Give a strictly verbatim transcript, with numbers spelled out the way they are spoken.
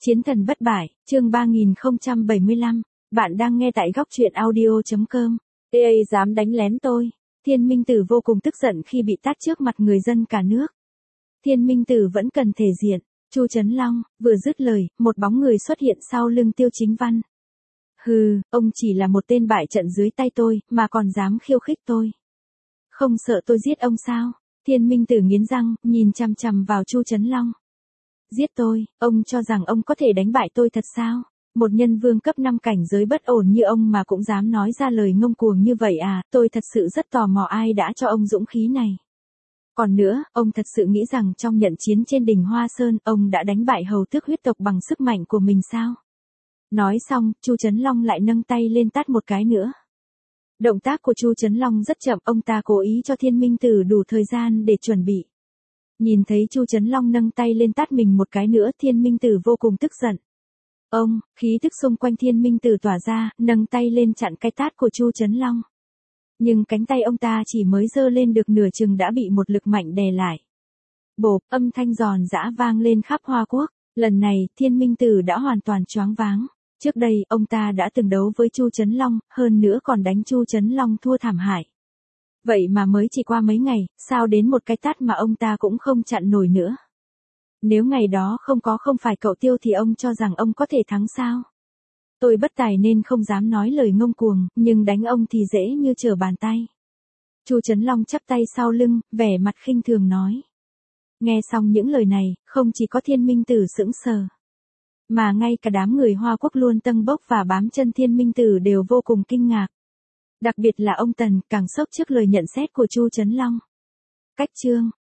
Chiến thần bất bại, chương ba nghìn không trăm bảy mươi lăm, bạn đang nghe tại góc truyện audio chấm com. a a dám đánh lén tôi. Thiên Minh Tử vô cùng tức giận khi bị tát trước mặt người dân cả nước. Thiên Minh Tử vẫn cần thể diện. Chu Trấn Long, vừa dứt lời, một bóng người xuất hiện sau lưng Tiêu Chính Văn. Hừ, ông chỉ là một tên bại trận dưới tay tôi, mà còn dám khiêu khích tôi. Không sợ tôi giết ông sao? Thiên Minh Tử nghiến răng, nhìn chằm chằm vào Chu Trấn Long. Giết tôi, ông cho rằng ông có thể đánh bại tôi thật sao? Một nhân vương cấp năm cảnh giới bất ổn như ông mà cũng dám nói ra lời ngông cuồng như vậy à, tôi thật sự rất tò mò ai đã cho ông dũng khí này. Còn nữa, ông thật sự nghĩ rằng trong nhận chiến trên đỉnh Hoa Sơn, ông đã đánh bại hầu tước huyết tộc bằng sức mạnh của mình sao? Nói xong, Chu Trấn Long lại nâng tay lên tát một cái nữa. Động tác của Chu Trấn Long rất chậm, ông ta cố ý cho Thiên Minh Tử đủ thời gian để chuẩn bị. Nhìn thấy Chu Trấn Long nâng tay lên tát mình một cái nữa, Thiên Minh Tử vô cùng tức giận. Ông, khí tức xung quanh Thiên Minh Tử tỏa ra, nâng tay lên chặn cái tát của Chu Trấn Long. Nhưng cánh tay ông ta chỉ mới giơ lên được nửa chừng đã bị một lực mạnh đè lại. Bộp, âm thanh giòn giã vang lên khắp Hoa Quốc. Lần này, Thiên Minh Tử đã hoàn toàn choáng váng. Trước đây, ông ta đã từng đấu với Chu Trấn Long, hơn nữa còn đánh Chu Trấn Long thua thảm hại. Vậy mà mới chỉ qua mấy ngày, sao đến một cái tát mà ông ta cũng không chặn nổi nữa. Nếu ngày đó không có không phải cậu Tiêu thì ông cho rằng ông có thể thắng sao? Tôi bất tài nên không dám nói lời ngông cuồng, nhưng đánh ông thì dễ như trở bàn tay. Chu Trấn Long chắp tay sau lưng, vẻ mặt khinh thường nói. Nghe xong những lời này, không chỉ có Thiên Minh Tử sững sờ, mà ngay cả đám người Hoa Quốc luôn tâng bốc và bám chân Thiên Minh Tử đều vô cùng kinh ngạc. Đặc biệt là ông Tần, càng sốc trước lời nhận xét của Chu Trấn Long. Cách chương,